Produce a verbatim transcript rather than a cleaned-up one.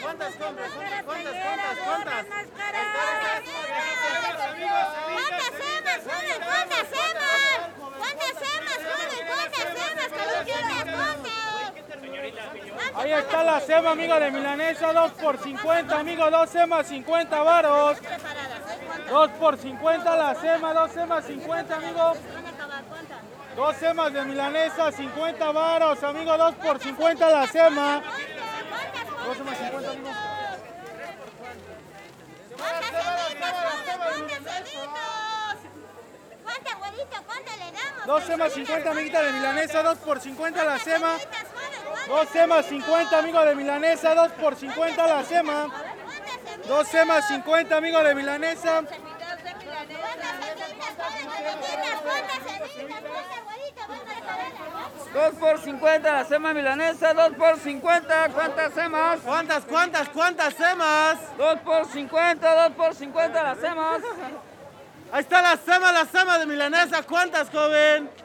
¿Cuántas compras? ¿Cuántas? ¿Cuántas? ¿Cuántas? ¿Cuántas? ¿Cuántas semas, joven? ¿Cuántas semas? ¿Cuántas semas, joven? ¿Cuántas semas? Que no quieras, Ahí está la sema, amigo, de milanesa, dos por cincuenta, amigo, dos semas, cincuenta varos. dos por cincuenta la sema, dos semas, cincuenta, amigo. Dos semas de milanesa, cincuenta varos, amigo, dos por cincuenta la sema. dos semas, cincuenta, amigo. ¿Cuántas semitas, joven? ¿Cuántas semitas? ¿Cuántas, güerito? ¿Cuántas le damos? dos semas, cincuenta, amiguita, de milanesa, dos por cincuenta la sema. dos semas, cincuenta, amigo, de milanesa, dos por cincuenta la sema. dos semas, cincuenta, amigo, de milanesa. dos por cincuenta la sema milanesa, dos por cincuenta, ¿cuántas semas? ¿Cuántas? ¿Cuántas? ¿Cuántas semas? dos por cincuenta, dos por cincuenta las semas. Ahí está la sema, la sema de milanesa. ¿Cuántas, joven?